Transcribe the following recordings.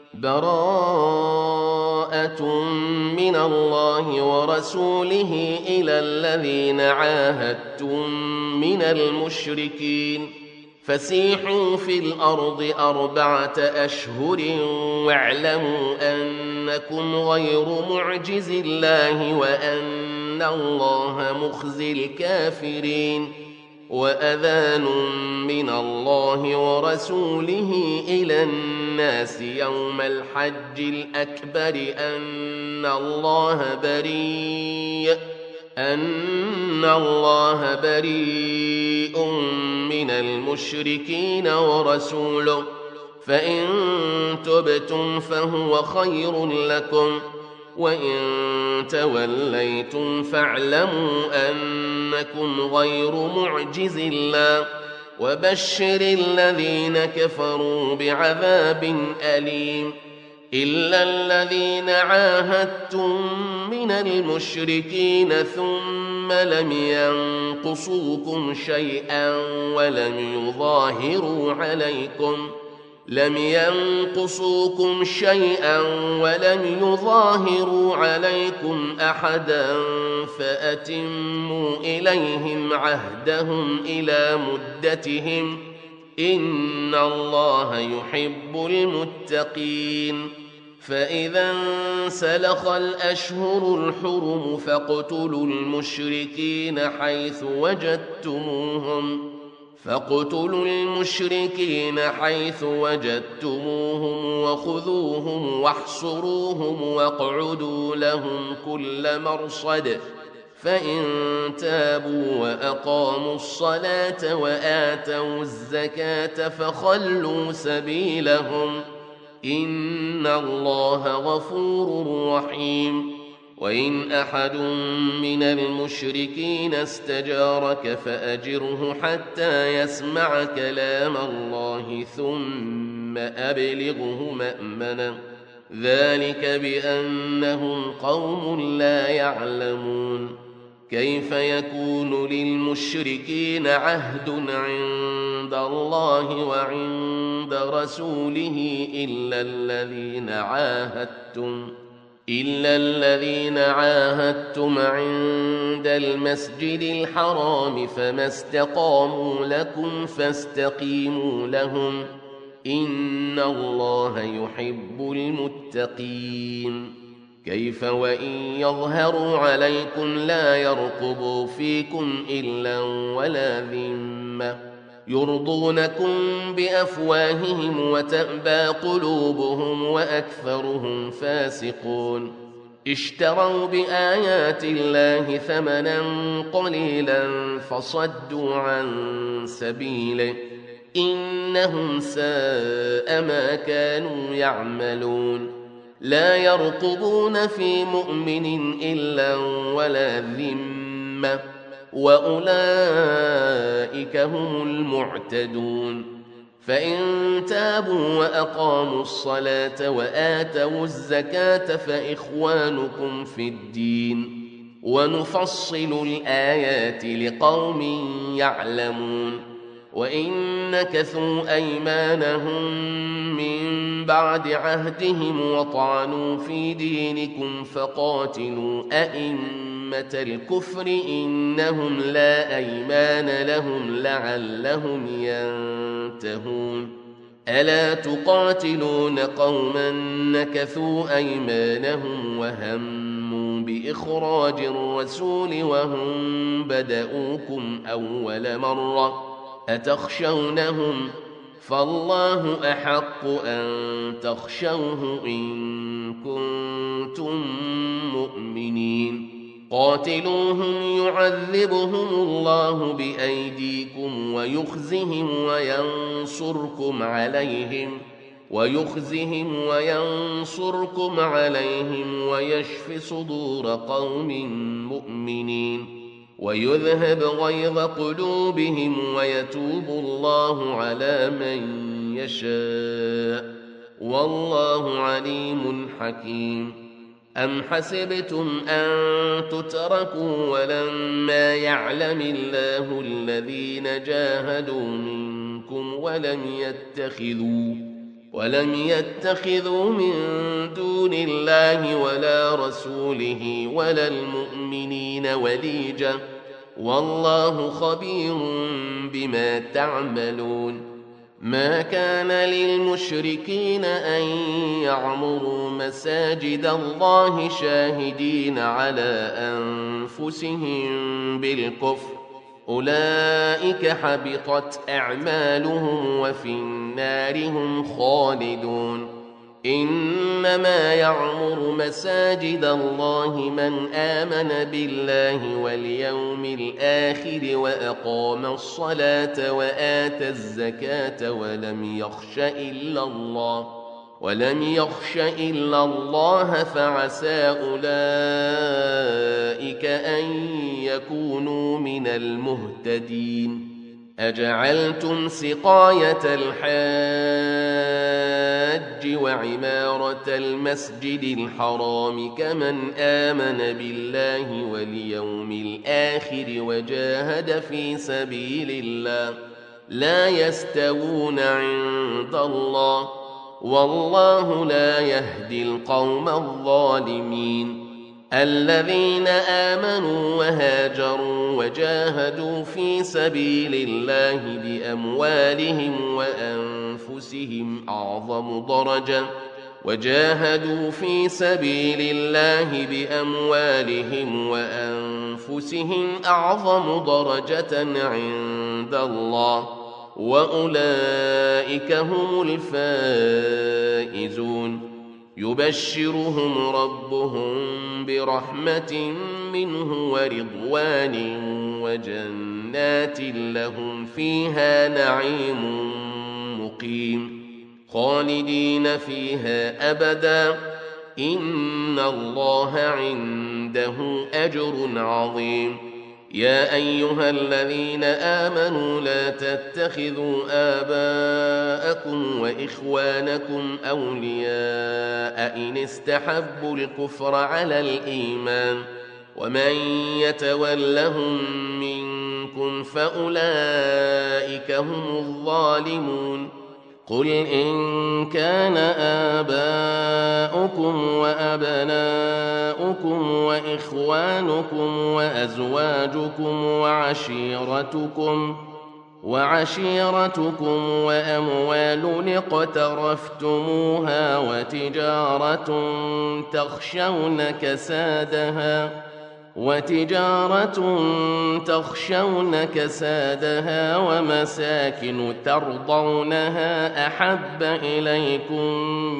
براءة من الله ورسوله إلى الذين عاهدتم من المشركين فسيحوا في الأرض 4 أشهر واعلموا أنكم غير معجز الله وأن الله مخزي الكافرين وأذان من الله ورسوله إلى الناس يوم الحج الأكبر أن الله بريء من المشركين ورسوله فإن تبتم فهو خير لكم وإن توليتم فاعلموا أنكم غير معجز الله وبشر الذين كفروا بعذاب أليم إلا الذين عاهدتم من المشركين ثم لم ينقصوكم شيئا ولم يظاهروا عليكم أحدا فأتموا إليهم عهدهم إلى مدتهم إن الله يحب المتقين فإذا انسلخ الأشهر الحرم فاقتلوا المشركين حيث وجدتموهم وخذوهم واحصروهم واقعدوا لهم كل مرصد فإن تابوا وأقاموا الصلاة وآتوا الزكاة فخلوا سبيلهم إن الله غفور رحيم وإن أحد من المشركين استجارك فأجره حتى يسمع كلام الله ثم أبلغه مأمنه ذلك بأنهم قوم لا يعلمون كيف يكون للمشركين عهد عند الله وعند رسوله إلا الذين عاهدتم عند المسجد الحرام فما استقاموا لكم فاستقيموا لهم إن الله يحب المتقين كيف وإن يظهروا عليكم لا يرقبوا فيكم إلا ولا ذمة يرضونكم بأفواههم وتأبى قلوبهم وأكثرهم فاسقون اشتروا بآيات الله ثمنا قليلا فصدوا عن سبيله إنهم ساء ما كانوا يعملون لا يرقبون في مؤمن إلا ولا ذمة وأولئك هم المعتدون فإن تابوا وأقاموا الصلاة وآتوا الزكاة فإخوانكم في الدين ونفصل الآيات لقوم يعلمون وإن نكثوا أيمانهم من بعد عهدهم وطعنوا في دينكم فقاتلوا أئمة الكفر إنهم لا أيمان لهم لعلهم ينتهون ألا تقاتلون قوما نكثوا أيمانهم وهموا بإخراج الرسول وهم بدؤوكم أول مرة أتخشونهم فالله أحق أن تخشوه إن كنتم مؤمنين قاتلوهم يعذبهم الله بأيديكم ويخزهم عليهم ويشف صدور قوم مؤمنين ويذهب غيظ قلوبهم ويتوب الله على من يشاء والله عليم حكيم أم حسبتم أن تتركوا ولما يعلم الله الذين جاهدوا منكم ولم يتخذوا من دون الله ولا رسوله ولا المؤمنين وليجا والله خبير بما تعملون. ما كان للمشركين أن يعمروا مساجد الله شاهدين على أنفسهم بالكفر أولئك حبطت أعمالهم وفي النار هم خالدون. إنما يعمر مساجد الله من آمن بالله واليوم الآخر وأقام الصلاة وآتى الزكاة ولم يخش إلا الله فعسى أولئك أن يكونوا من المهتدين. أجعلتم سقاية الحاج وعمارة المسجد الحرام كمن آمن بالله واليوم الآخر وجاهد في سبيل الله لا يستوون عند الله والله لا يهدي القوم الظالمين. الذين آمنوا وهاجروا وجاهدوا في سبيل الله بأموالهم وأنفسهم أعظم درجة عند الله وأولئك هم الفائزون. يبشرهم ربهم برحمة منه ورضوان وجنات لهم فيها نعيم مقيم خالدين فيها أبدا إن الله عنده أجر عظيم. يا أيها الذين آمنوا لا تتخذوا آباءكم وإخوانكم أولياء إن استحبوا الكفر على الإيمان ومن يتولهم منكم فأولئك هم الظالمون. قل إن كان آباؤكم وأبناؤكم وإخوانكم وأزواجكم وعشيرتكم وأموال اقترفتموها وتجارة تخشون كسادها ومساكن ترضونها أحب إليكم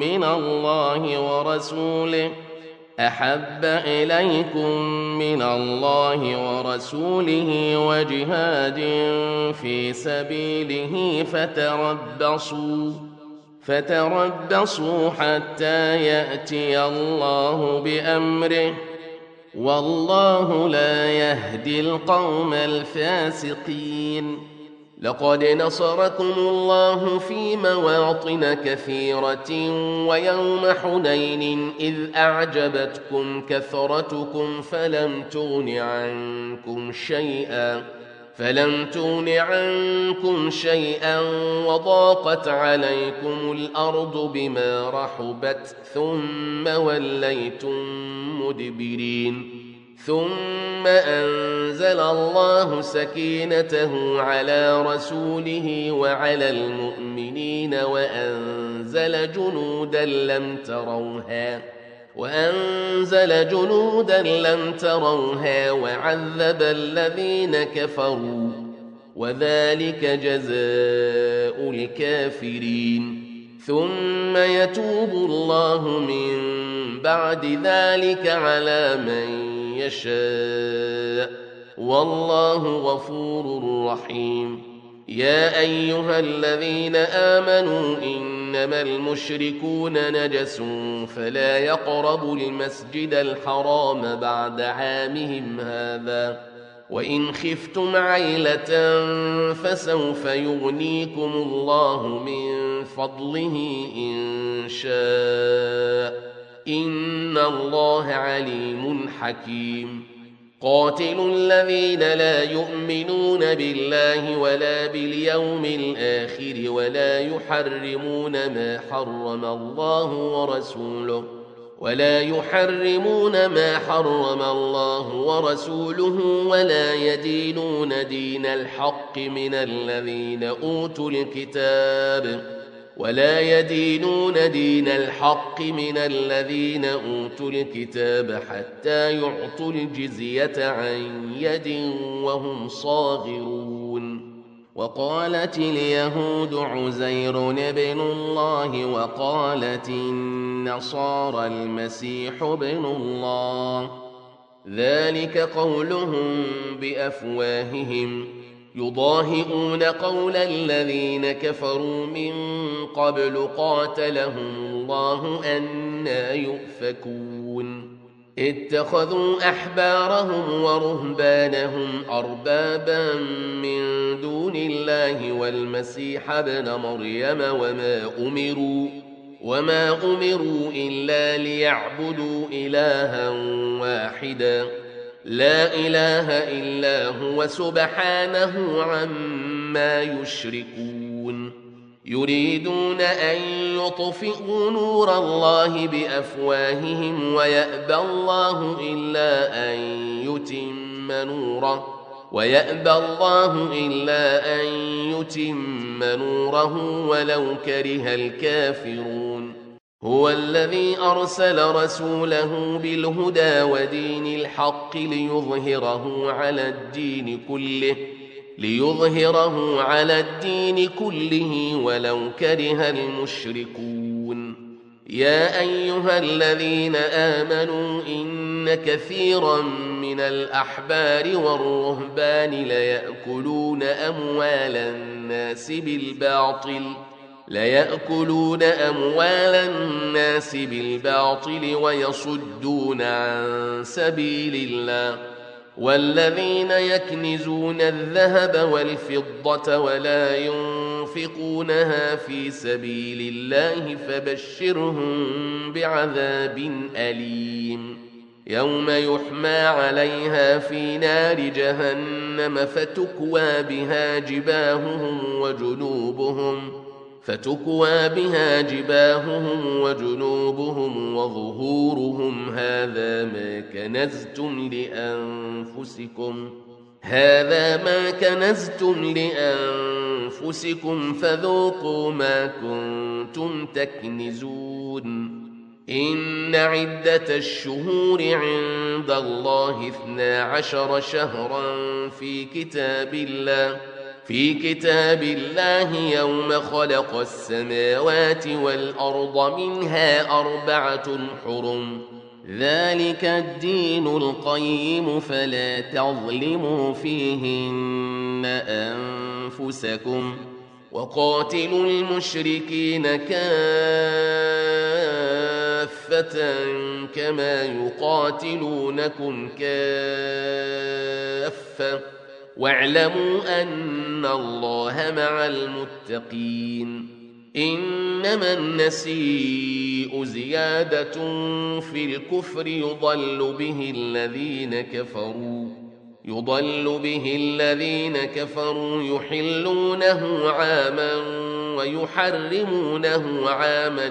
من الله ورسوله وجهاد في سبيله فتربصوا حتى يأتي الله بأمره والله لا يهدي القوم الفاسقين. لقد نصركم الله في مواطن كثيرة ويوم حنين إذ أعجبتكم كثرتكم فلم تغن عنكم شيئا وضاقت عليكم الأرض بما رحبت ثم وليتم مدبرين. ثم أنزل الله سكينته على رسوله وعلى المؤمنين وأنزل جنودا لم تروها وعذب الذين كفروا وذلك جزاء الكافرين. ثم يتوب الله من بعد ذلك على من يشاء والله غفور رحيم. يا أيها الذين آمنوا إنما المشركون نجس فلا يقربوا المسجد الحرام بعد عامهم هذا وإن خفتم عيلة فسوف يغنيكم الله من فضله إن شاء إن الله عليم حكيم. قاتلوا الذين لا يؤمنون بالله ولا باليوم الآخر ولا يحرمون ما حرم الله ورسوله ولا يدينون دين الحق من الذين أوتوا الكتاب حتى يعطوا الجزية عن يد وهم صاغرون. وقالت اليهود عزير ابن الله وقالت النصارى المسيح ابن الله، ذلك قولهم بأفواههم يضاهئون قول الذين كفروا من قبل قاتلهم الله أنى يؤفكون. اتخذوا أحبارهم ورهبانهم أربابا من دون الله والمسيح ابن مريم وما أمروا إلا ليعبدوا إلها واحدا لا إله إلا هو سبحانه عما يشركون. يريدون أن يطفئوا نور الله بأفواههم ويأبى الله إلا أن يتم نوره ولو كره الكافرون. هو الذي أرسل رسوله بالهدى ودين الحق ليظهره على الدين كله ولو كره المشركون. يا أيها الذين آمنوا إن كثيرا من الأحبار والرهبان ليأكلون أموال الناس بالباطل ويصدون عن سبيل الله. والذين يكنزون الذهب والفضة ولا ينفقونها في سبيل الله فبشرهم بعذاب أليم. يوم يحمى عليها في نار جهنم فتكوى بها جباههم وجنوبهم وظهورهم هذا ما كنزتم لأنفسكم فذوقوا ما كنتم تكنزون. إن عدة الشهور عند الله 12 شهرا في كتاب الله يوم خلق السماوات والأرض منها 4 حرم، ذلك الدين القيم فلا تظلموا فيهن أنفسكم. وقاتلوا المشركين كافة كما يقاتلونكم كافة واعلموا أن الله مع المتقين. إنما النسيء زيادة في الكفر يضل به الذين كفروا يحلونه عاما ويحرمونه عاما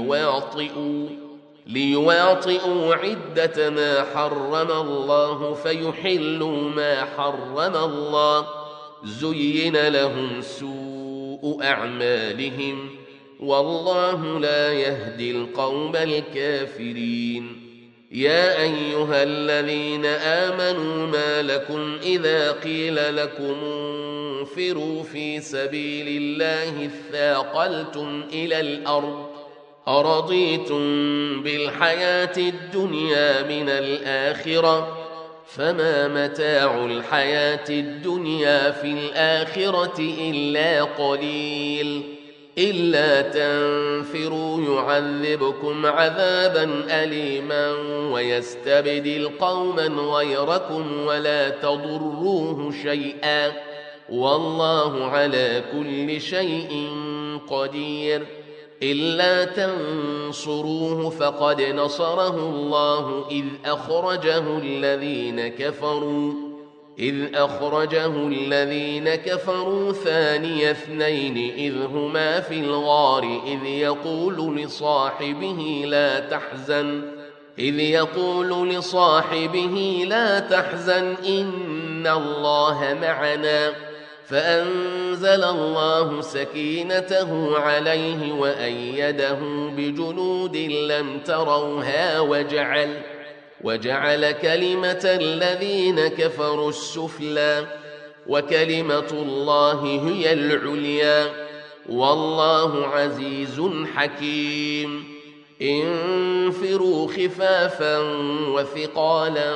ليواطئوا عدة ما حرم الله فيحلوا ما حرم الله. زين لهم سوء أعمالهم والله لا يهدي القوم الكافرين. يا أيها الذين آمنوا ما لكم إذا قيل لكم انفروا في سبيل الله اثاقلتم إلى الأرض أرضيتم بالحياة الدنيا من الآخرة فما متاع الحياة الدنيا في الآخرة إلا قليل. إلا تنفروا يعذبكم عذابا أليما ويستبدل قوما غيركم ولا تضروه شيئا والله على كل شيء قدير. إلا تنصروه فقد نصره الله إذ أخرجه الذين كفروا ثاني اثنين إذ هما في الغار إذ يقول لصاحبه لا تحزن إن الله معنا فأنزل الله سكينته عليه وأيده بجنود لم تروها وجعل كلمة الذين كفروا السفلى وكلمة الله هي العليا والله عزيز حكيم انفروا خفافا وثقالا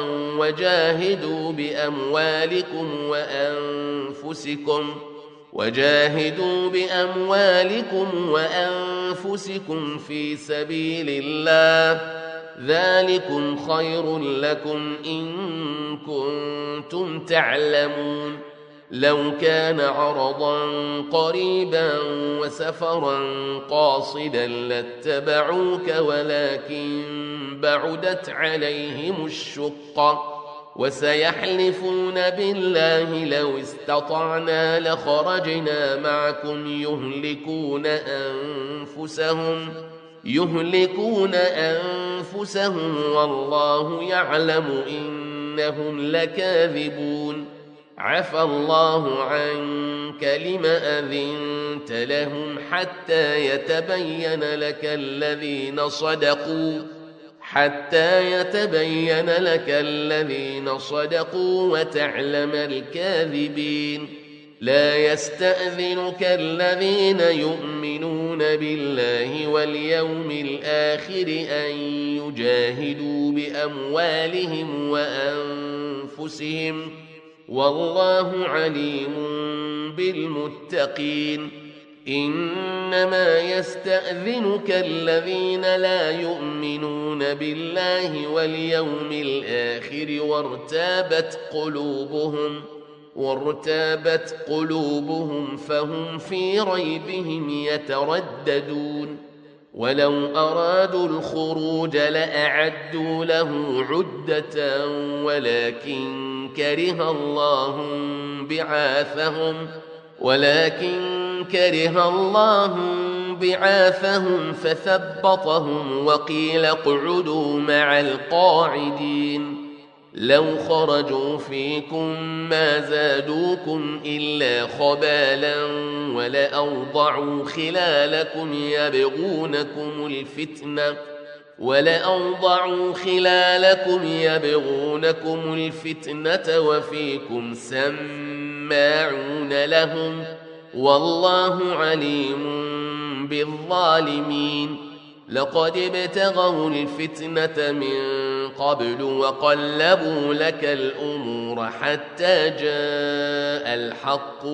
وجاهدوا بأموالكم وأنفسكم في سبيل الله ذلكم خير لكم إن كنتم تعلمون لو كان عرضا قريبا وسفرا قاصدا لاتبعوك ولكن بعدت عليهم الشقة وسيحلفون بالله لو استطعنا لخرجنا معكم يهلكون أنفسهم والله يعلم إنهم لكاذبون عفى الله عنك لم أذنت لهم حتى يتبين لك الذين صدقوا وتعلم الكاذبين لا يستأذنك الذين يؤمنون بالله واليوم الآخر أن يجاهدوا بأموالهم وأنفسهم والله عليم بالمتقين إنما يستأذنك الذين لا يؤمنون بالله واليوم الآخر وارتابت قلوبهم فهم في ريبهم يترددون ولو أرادوا الخروج لأعدوا له عدة ولكن كره الله بعاثهم فثبطهم وقيل اقعدوا مع القاعدين لو خرجوا فيكم ما زادوكم إلا خبالا ولأوضعوا خلالكم يبغونكم الفتنة وفيكم سماعون لهم والله عليم بالظالمين لقد ابتغوا الفتنة من قبل وقلبوا لك الأمور حتى جاء الحق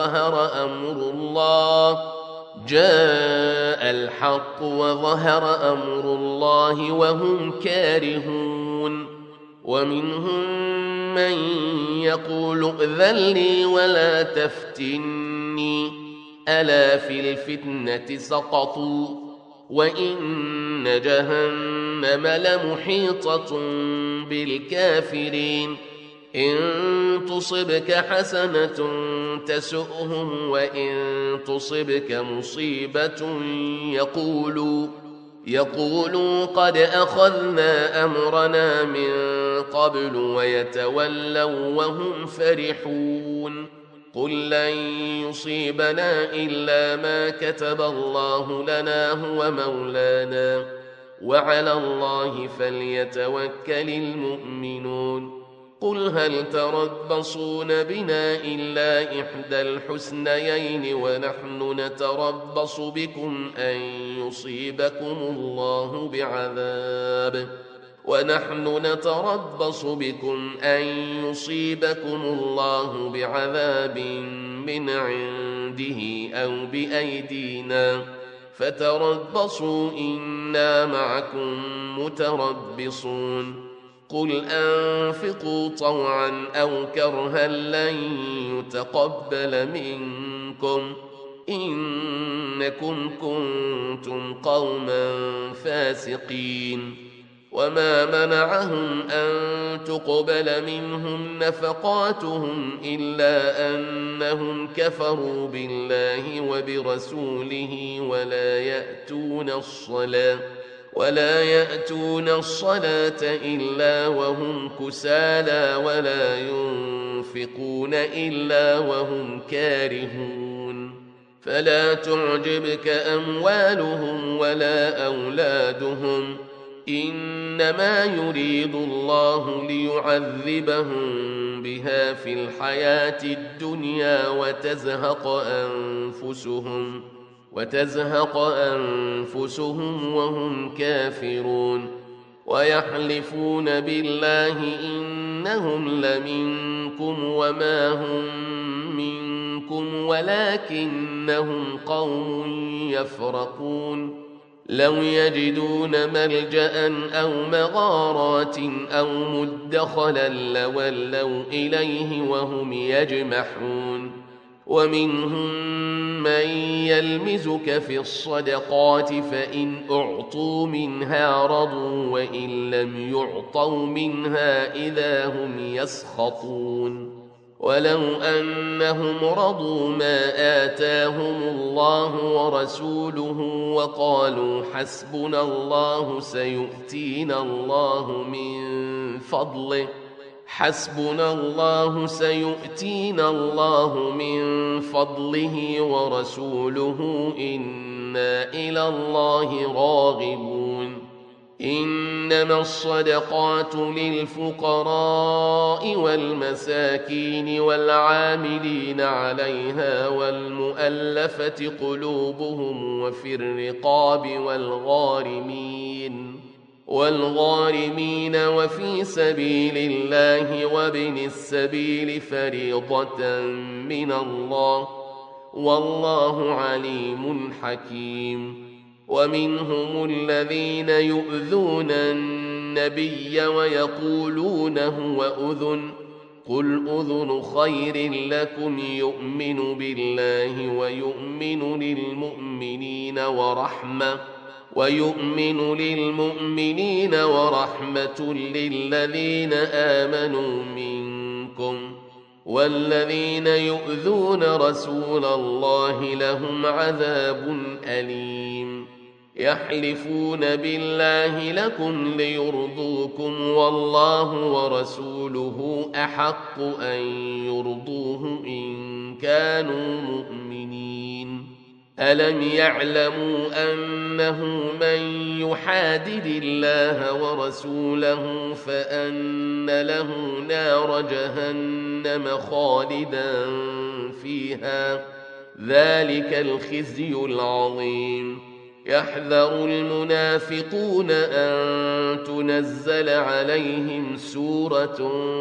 وظهر أمر الله وهم كارهون ومنهم من يقول ائذن لي ولا تفتني ألا في الفتنة سقطوا وإن جهنم لمحيطة بالكافرين إن تصبك حسنة تسؤهم وإن تصبك مصيبة يقولوا قد أخذنا أمرنا من قبل ويتولوا وهم فرحون قل لن يصيبنا إلا ما كتب الله لنا هو مولانا وعلى الله فليتوكل المؤمنون قل هل تربصون بنا إلا إحدى الحسنيين ونحن نتربص بكم أن يصيبكم الله بعذاب من عنده أو بأيدينا فتربصوا إنا معكم متربصون قل أنفقوا طوعا أو كرها لن يتقبل منكم إنكم كنتم قوما فاسقين وما منعهم أن تقبل منهم نفقاتهم إلا أنهم كفروا بالله وبرسوله ولا يأتون الصلاة إلا وهم كسالى ولا ينفقون إلا وهم كارهون فلا تعجبك أموالهم ولا أولادهم إنما يريد الله ليعذبهم بها في الحياة الدنيا وتزهق أنفسهم وهم كافرون ويحلفون بالله إنهم لمنكم وما هم منكم ولكنهم قوم يفرقون لو يجدون ملجأ أو مغارات أو مدخلا لولوا إليه وهم يجمحون ومنهم من يلمزك في الصدقات فإن أعطوا منها رضوا وإن لم يعطوا منها إذا هم يسخطون ولو أنهم رضوا ما آتاهم الله ورسوله وقالوا حسبنا الله سيؤتينا الله من فضله ورسوله إنا إلى الله راغبون إنما الصدقات للفقراء والمساكين والعاملين عليها والمؤلفة قلوبهم وفي الرقاب والغارمين وفي سبيل الله وابن السبيل فريضة من الله والله عليم حكيم ومنهم الذين يؤذون النبي ويقولون هو أذن قل أذن خير لكم يؤمن بالله ويؤمن للمؤمنين ورحمة للذين آمنوا منكم والذين يؤذون رسول الله لهم عذاب أليم يحلفون بالله لكم ليرضوكم والله ورسوله أحق أن يرضوه إن كانوا مؤمنين ألم يعلموا أنه من يحادد الله ورسوله فأن له نار جهنم خالدا فيها ذلك الخزي العظيم يحذر المنافقون أن تنزل عليهم سورة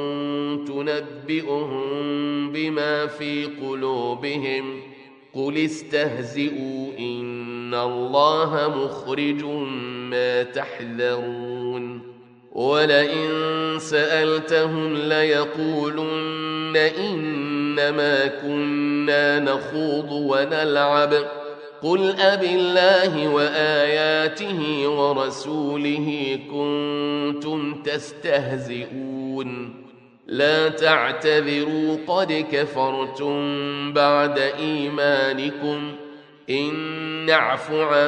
تنبئهم بما في قلوبهم قل استهزئوا إن الله مخرج ما تحذرون ولئن سألتهم ليقولن إنما كنا نخوض ونلعب قل أبالله وآياته ورسوله كنتم تستهزئون لا تعتذروا قد كفرتم بعد إيمانكم إن نعف عن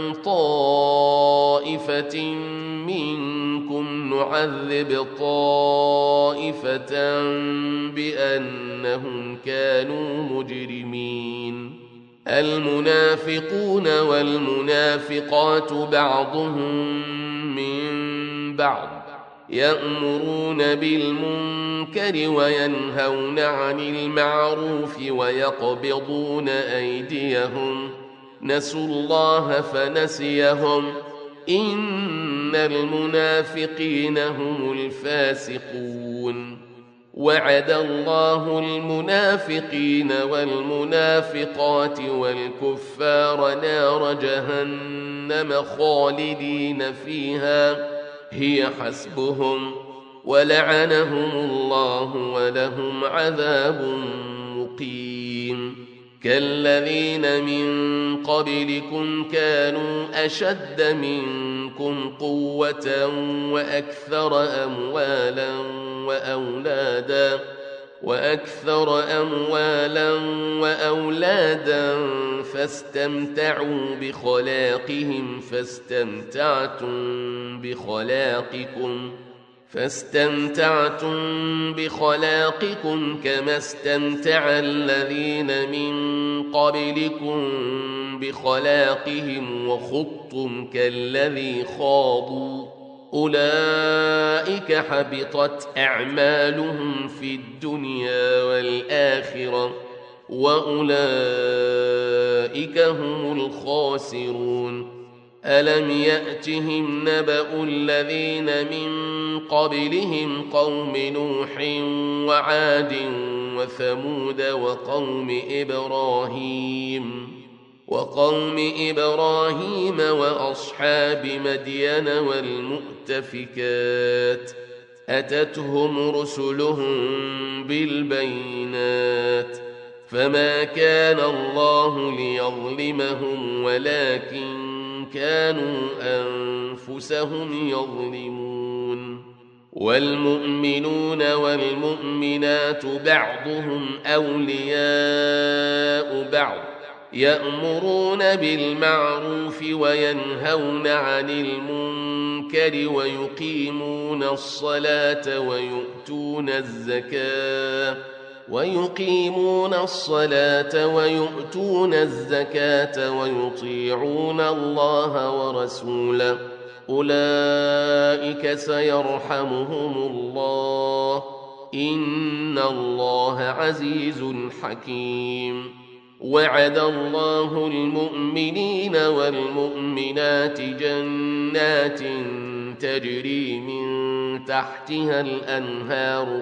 طائفة منكم نعذب طائفة بأنهم كانوا مجرمين المنافقون والمنافقات بعضهم من بعض يأمرون بالمنكر وينهون عن المعروف ويقبضون أيديهم نسوا الله فنسيهم إن المنافقين هم الفاسقون وعد الله المنافقين والمنافقات والكفار نار جهنم خالدين فيها هي حسبهم ولعنهم الله ولهم عذاب مقيم كالذين من قبلكم كانوا أشد منكم قوة وأكثر أموالا وأولادا فاستمتعوا بخلاقكم كما استمتع الذين من قبلكم بخلاقهم وخضتم كالذي خاضوا أولئك حبطت أعمالهم في الدنيا والآخرة وأولئك هم الخاسرون ألم يأتهم نبأ الذين من قبلهم قوم نوح وعاد وثمود وقوم إبراهيم وأصحاب مدين والمؤتفكات أتتهم رسلهم بالبينات فما كان الله ليظلمهم ولكن كانوا أنفسهم يظلمون والمؤمنون والمؤمنات بعضهم أولياء بعض يأمرون بالمعروف وينهون عن المنكر ويقيمون الصلاة ويؤتون الزكاة ويطيعون الله ورسوله أولئك سيرحمهم الله إن الله عزيز حكيم وعد الله المؤمنين والمؤمنات جنات تجري من تحتها الأنهار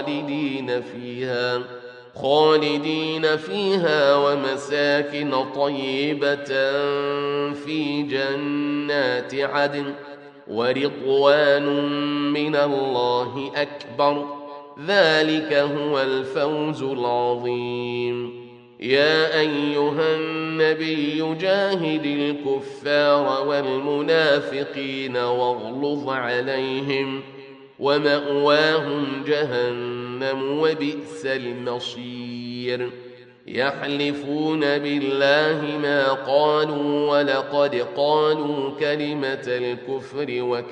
خالدين فيها ومساكن طيبة في جنات عدن ورضوان من الله أكبر ذلك هو الفوز العظيم يا أيها النبي جاهد الكفار والمنافقين واغلظ عليهم ومأواهم جهنم وبئس المصير يحلفون بالله ما قالوا ولقد قالوا كلمة الكفر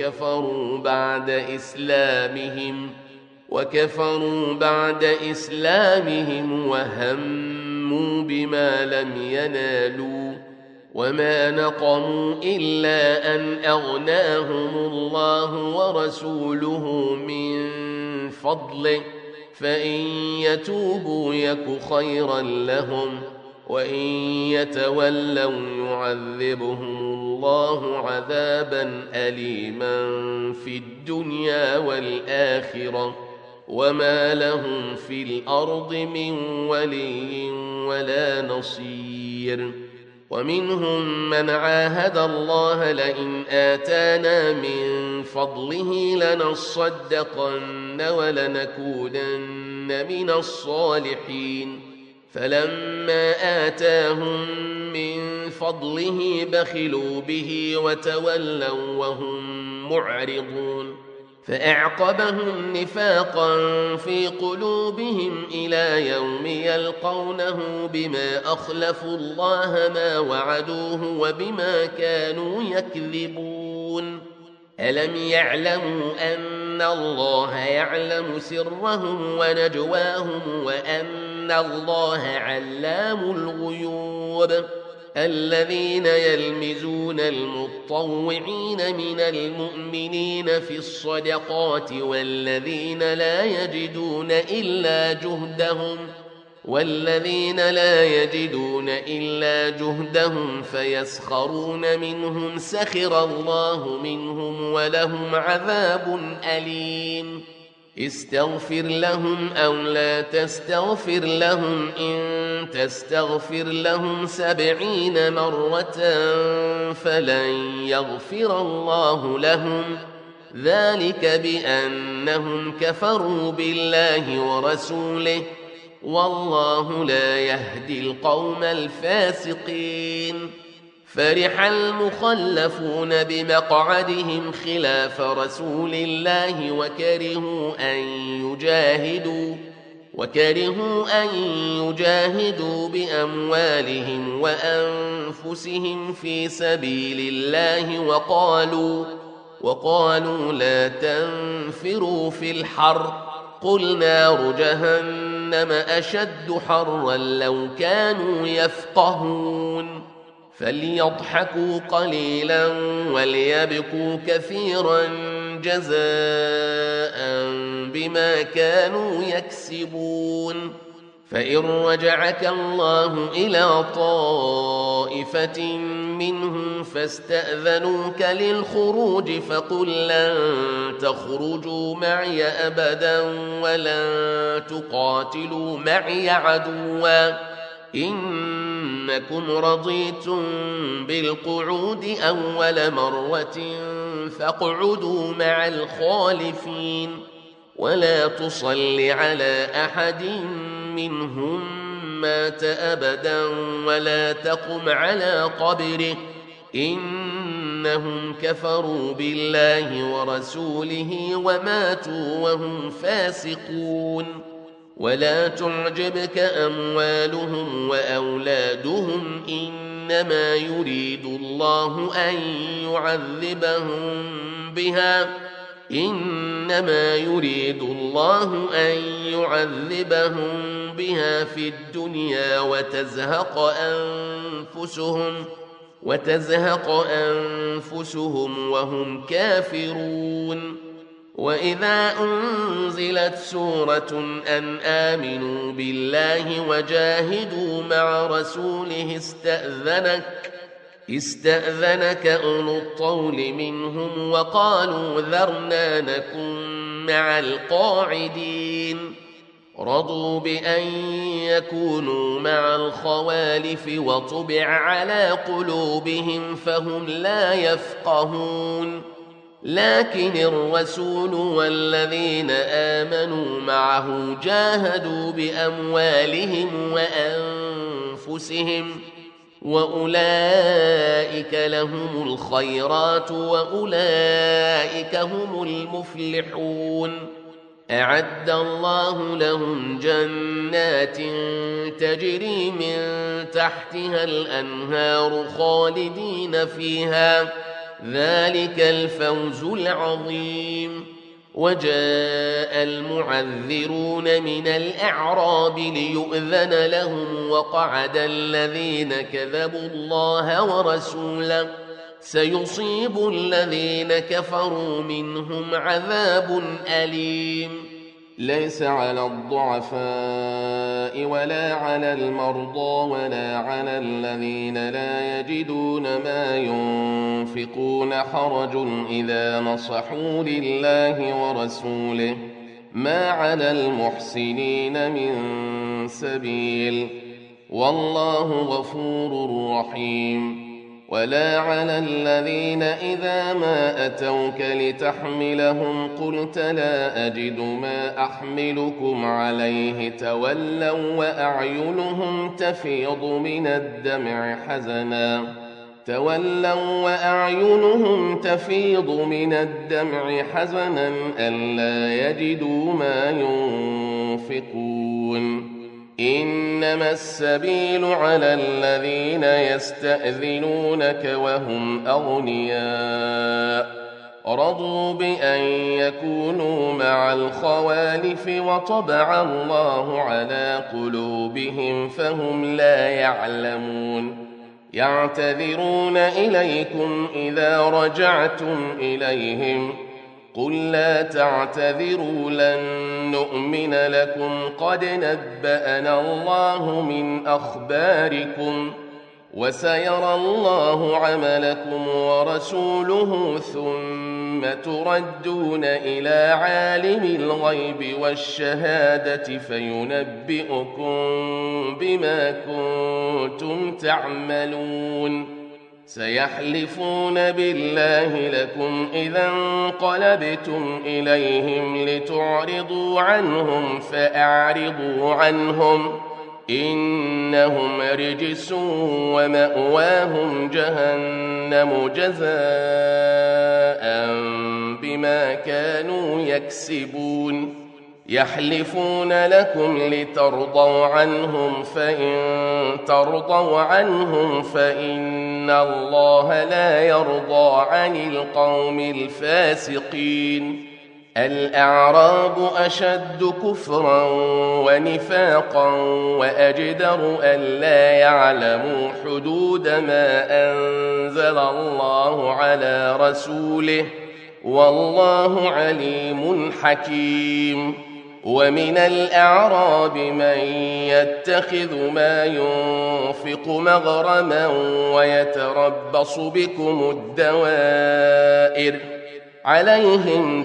وكفروا بعد إسلامهم وهموا بما لم ينالوا وما نقموا إلا أن أغناهم الله ورسوله من فضله فإن يتوبوا يك خيرا لهم وإن يتولوا يعذبهم الله عذابا أليما في الدنيا والآخرة وما لهم في الأرض من ولي ولا نصير ومنهم من عاهد الله لئن آتانا من فضله لنصدقن ولنكونن من الصالحين فلما آتاهم من فضله بخلوا به وتولوا وهم معرضون فأعقبهم نفاقا في قلوبهم إلى يوم يلقونه بما أخلفوا الله ما وعدوه وبما كانوا يكذبون ألم يعلموا أن الله يعلم سرهم ونجواهم وأن الله علام الغيوب الذين يلمزون المطوعين من المؤمنين في الصدقات والذين لا يجدون إلا جهدهم فيسخرون منهم سخر الله منهم ولهم عذاب أليم استغفر لهم أو لا تستغفر لهم إن تستغفر لهم 70 مرة فلن يغفر الله لهم ذلك بأنهم كفروا بالله ورسوله والله لا يهدي القوم الفاسقين. فرح المخلفون بمقعدهم خلاف رسول الله وكرهوا أن يجاهدوا بأموالهم وأنفسهم في سبيل الله وقالوا لا تنفروا في الحر قل نار جهنم أشد حرا لو كانوا يفقهون. فليضحكوا قليلا وليبكوا كثيرا جزاء بما كانوا يكسبون. فإن رجعك الله إلى طائفة منهم فاستأذنوك للخروج فقل لن تخرجوا معي أبدا ولن تقاتلوا معي عدوا إنكم رضيتم بالقعود أول مرة فاقعدوا مع الخالفين ولا تصل على أحد منهم مات أبدا ولا تقم على قبره إنهم كفروا بالله ورسوله وماتوا وهم فاسقون. ولا تعجبك أموالهم وأولادهم إنما يريد الله أن يعذبهم بها في الدنيا وتزهق أنفسهم وهم كافرون. وإذا أنزلت سورة أن آمنوا بالله وجاهدوا مع رسوله استأذنك أولو الطول منهم وقالوا ذرنا نكن مع القاعدين رضوا بأن يكونوا مع الخوالف وطبع على قلوبهم فهم لا يفقهون. لكن الرسول والذين آمنوا معه جاهدوا بأموالهم وأنفسهم وأولئك لهم الخيرات وأولئك هم المفلحون. أعد الله لهم جنات تجري من تحتها الأنهار خالدين فيها ذلك الفوز العظيم. وجاء المعذرون من الأعراب ليؤذن لهم وقعد الذين كذبوا الله ورسوله سيصيب الذين كفروا منهم عذاب أليم. ليس على الضعفاء ولا على المرضى ولا على الذين لا يجدون ما ينفقون حرج إذا نصحوا لله ورسوله ما على المحسنين من سبيل والله غفور رحيم. ولا على الذين إذا ما أتوك لتحملهم قلت لا أجد ما أحملكم عليه تولوا وأعينهم تفيض من الدمع حزنا ألا يجدوا ما ينفقون. إنما السبيل على الذين يستأذنونك وهم أغنياء رضوا بأن يكونوا مع الخوالف وطبع الله على قلوبهم فهم لا يعلمون. يعتذرون إليكم إذا رجعتم إليهم قل لا تعتذروا لن نؤمن لكم قد نبأنا الله من أخباركم وسيرى الله عملكم ورسوله ثم تردون إلى عالم الغيب والشهادة فينبئكم بما كنتم تعملون. سيحلفون بالله لكم إذا انقلبتم إليهم لتعرضوا عنهم فأعرضوا عنهم إنهم رجس ومأواهم جهنم جزاء بما كانوا يكسبون يحلفون لكم لترضوا عنهم فإن ترضوا عنهم فإن الله لا يرضى عن القوم الفاسقين الأعراب أشد كفرا ونفاقا وأجدر ألا يعلموا حدود ما أنزل الله على رسوله والله عليم حكيم ومن الأعراب من يتخذ ما ينفق مغرما ويتربص بكم الدوائر عليهم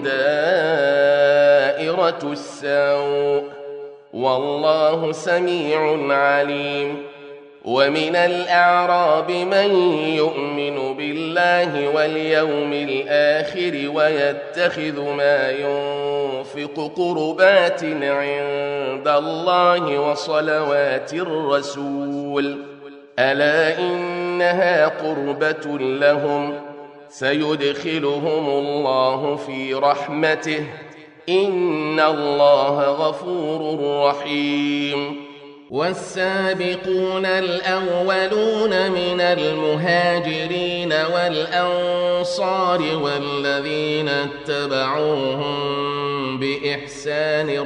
دائرة السوء والله سميع عليم ومن الأعراب من يؤمن بالله واليوم الآخر ويتخذ ما ينفق قربات عند الله وصلوات الرسول ألا إنها قربة لهم سيدخلهم الله في رحمته إن الله غفور رحيم والسابقون الأولون من المهاجرين والأنصار والذين اتبعوهم بإحسان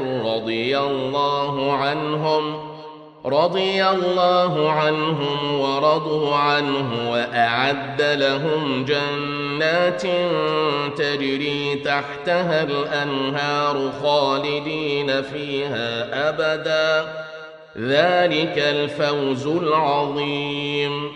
رضي الله عنهم ورضوا عنه وأعد لهم جنات تجري تحتها الأنهار خالدين فيها أبدا ذلك الفوز العظيم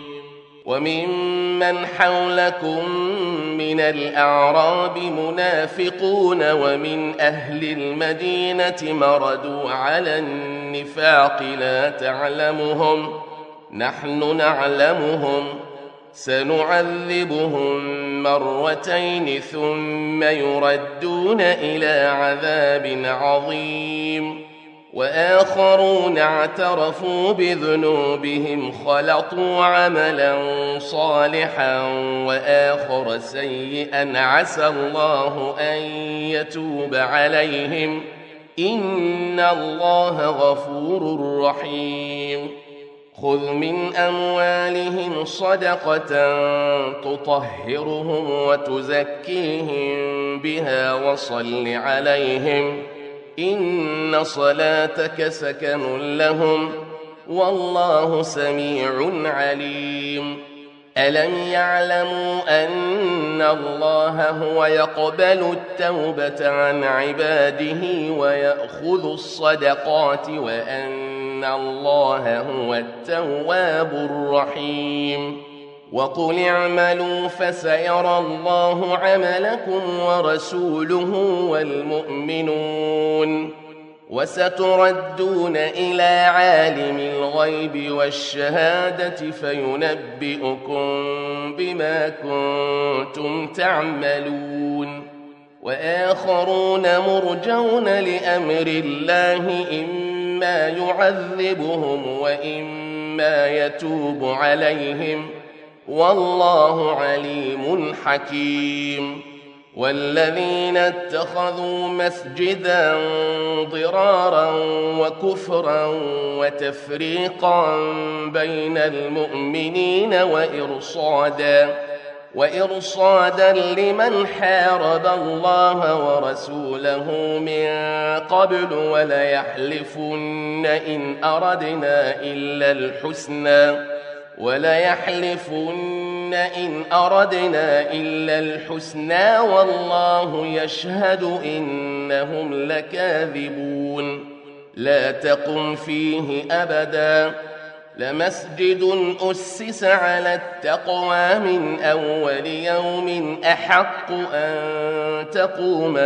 وممن حولكم من الأعراب منافقون ومن أهل المدينة مردوا على النفاق لا تعلمهم نحن نعلمهم سنعذبهم مرتين ثم يردون إلى عذاب عظيم وآخرون اعترفوا بذنوبهم خلطوا عملا صالحا وآخر سيئا عسى الله أن يتوب عليهم إن الله غفور رحيم خذ من أموالهم صدقة تطهرهم وتزكيهم بها وصل عليهم إن صلاتك سكن لهم والله سميع عليم ألم يعلموا أن الله هو يقبل التوبة عن عباده ويأخذ الصدقات وأن الله هو التواب الرحيم وقل اعملوا فسيرى الله عملكم ورسوله والمؤمنون وستردون إلى عالم الغيب والشهادة فينبئكم بما كنتم تعملون وآخرون مرجون لأمر الله إما يعذبهم وإما يتوب عليهم والله عليم حكيم والذين اتخذوا مسجدا ضرارا وكفرا وتفريقا بين المؤمنين وإرصادا لمن حارب الله ورسوله من قبل وليحلفن إن أردنا إلا الحسنى والله يشهد إنهم لكاذبون لا تقم فيه أبدا لمسجد أسس على التقوى من أول يوم أحق أن تقوم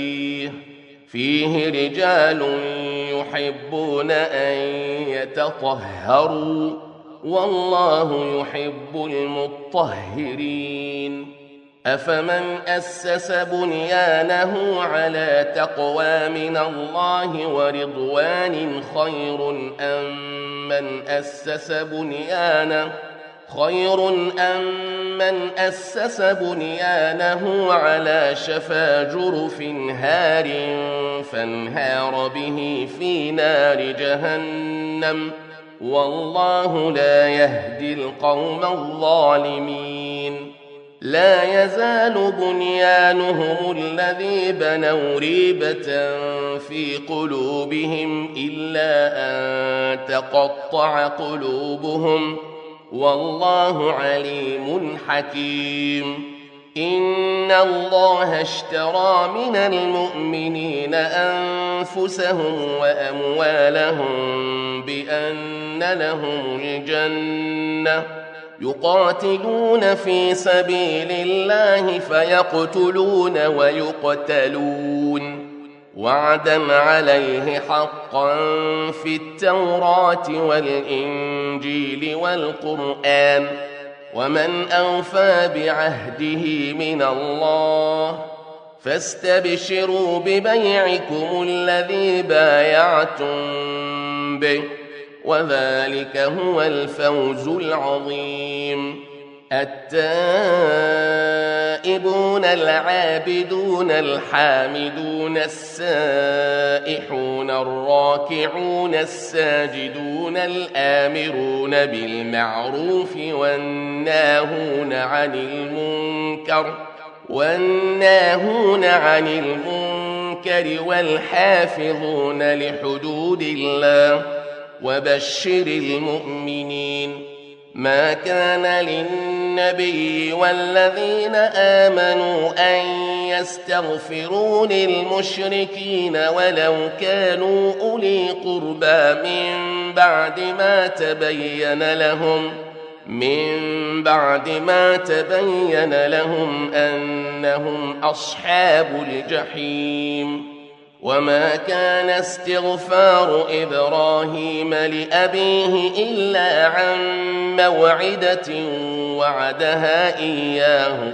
فيه رجال يحبون أن يتطهروا والله يحب المطهرين. أفمن أسس بنيانه على تقوى من الله ورضوان خير أم من أسس بنيانه على شفا جرف هار فانهار به في نار جهنم والله لا يهدي القوم الظالمين. لا يزال بنيانهم الذي بنوا ريبة في قلوبهم إلا أن تقطع قلوبهم والله عليم حكيم. إن الله اشترى من المؤمنين أنفسهم وأموالهم بأن لهم الجنة يقاتلون في سبيل الله فيقتلون ويقتلون وعدا عليه حقا في التوراة والإنجيل والقرآن ومن أوفى بعهده من الله فاستبشروا ببيعكم الذي بايعتم به وذلك هو الفوز العظيم. التائبون العابدون الحامدون السائحون الراكعون الساجدون الآمرون بالمعروف والناهون عن المنكر والحافظون لحدود الله وبشر المؤمنين. ما كان للنبي والذين آمنوا أن يستغفروا للمشركين ولو كانوا أولي قربى من بعد ما تبين لهم أنهم أصحاب الجحيم. وما كان استغفار إبراهيم لأبيه إلا عن موعدة وعدها إياه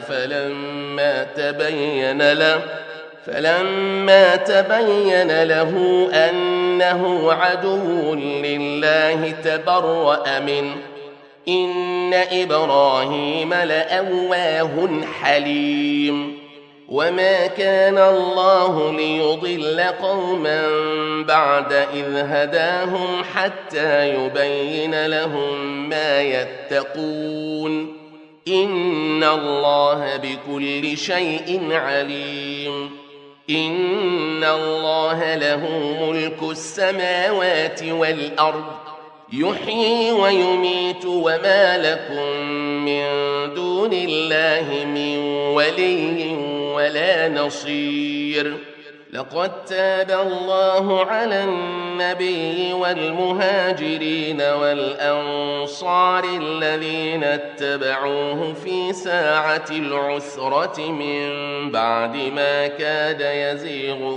فلما تبين له أنه عدو لله تبرأ منه إن إبراهيم لأواه حليم. وما كان الله ليضل قوما بعد إذ هداهم حتى يبين لهم ما يتقون إن الله بكل شيء عليم. إن الله له ملك السماوات والأرض يحيي ويميت وما لكم من دون الله من ولي ولا نصير. لقد تاب الله على النبي والمهاجرين والأنصار الذين اتبعوه في ساعة العسرة من بعد ما كاد يزيغ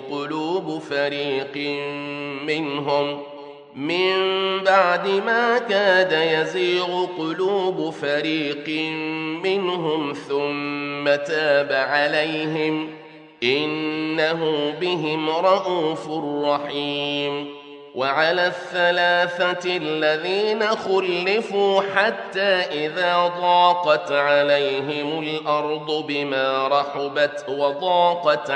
قلوب فريق منهم ثم تاب عليهم إنه بهم رءوف رحيم. وعلى الثلاثة الذين خلفوا حتى إذا ضاقت عليهم الأرض بما رحبت وضاقت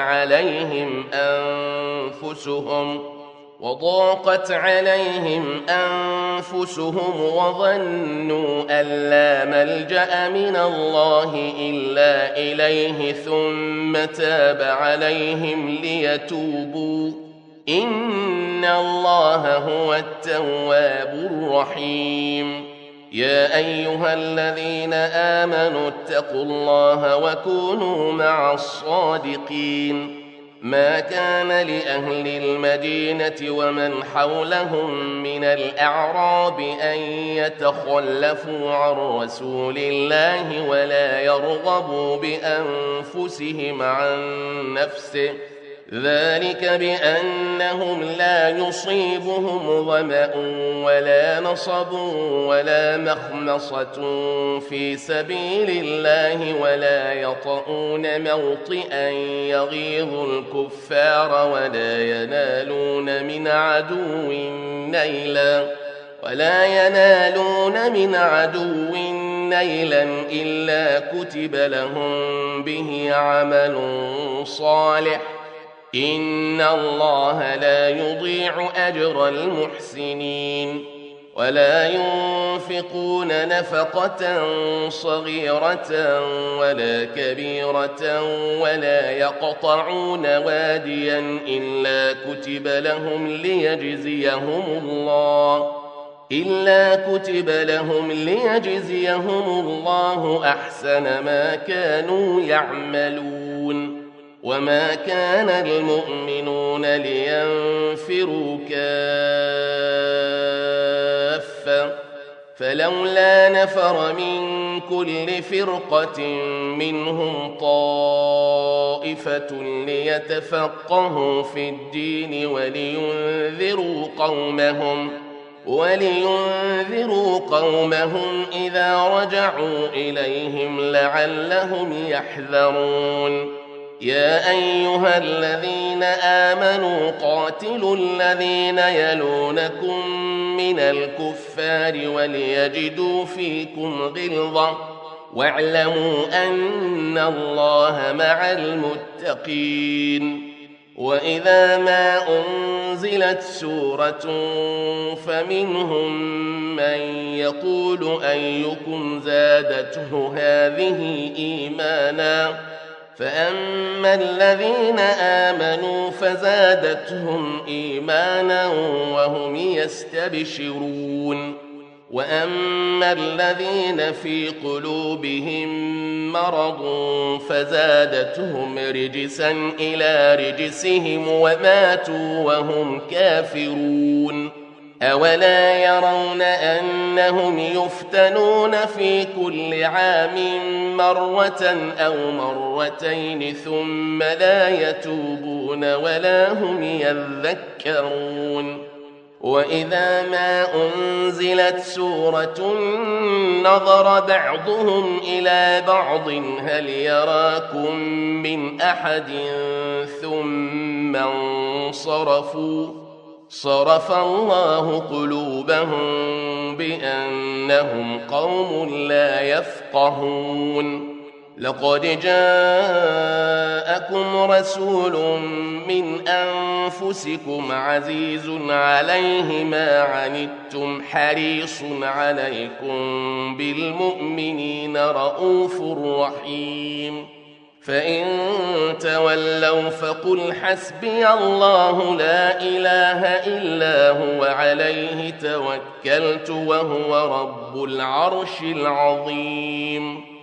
عليهم أنفسهم وظنوا أن لا ملجأ من الله إلا إليه ثم تاب عليهم ليتوبوا إن الله هو التواب الرحيم. يا أيها الذين آمنوا اتقوا الله وكونوا مع الصادقين. ما كان لأهل المدينة ومن حولهم من الأعراب أن يتخلفوا عن رسول الله ولا يرغبوا بأنفسهم عن نفسه ذلك بأنهم لا يصيبهم ظمأ ولا نصب ولا مخمصة في سبيل الله ولا يطؤون موطئا يغيظ الكفار ولا ينالون من عدو نيلا إلا كتب لهم به عمل صالح إن الله لا يضيع أجر المحسنين ولا ينفقون نفقة صغيرة ولا كبيرة ولا يقطعون واديا إلا كتب لهم ليجزيهم الله أحسن ما كانوا يعملون وما كان المؤمنون لينفروا كافة فلولا نفر من كل فرقة منهم طائفة ليتفقهوا في الدين ولينذروا قومهم إذا رجعوا إليهم لعلهم يحذرون يا أيها الذين آمنوا قاتلوا الذين يلونكم من الكفار وليجدوا فيكم غلظة واعلموا أن الله مع المتقين وإذا ما أنزلت سورة فمنهم من يقول أيكم زادته هذه إيمانا فأما الذين آمنوا فزادتهم إيمانا وهم يستبشرون وأما الذين في قلوبهم مرض فزادتهم رجسا إلى رجسهم وماتوا وهم كافرون أولا يرون أنهم يفتنون في كل عام مرة أو مرتين ثم لا يتوبون ولا هم يذكرون وإذا ما أنزلت سورة نظر بعضهم إلى بعض هل يراكم من أحد ثم انصرفوا صرف الله قلوبهم بأنهم قوم لا يفقهون لقد جاءكم رسول من أنفسكم عزيز عليه ما عنتم حريص عليكم بالمؤمنين رؤوف رحيم فإن تولوا فقل حسبي الله لا إله إلا هو عليه توكلت وهو رب العرش العظيم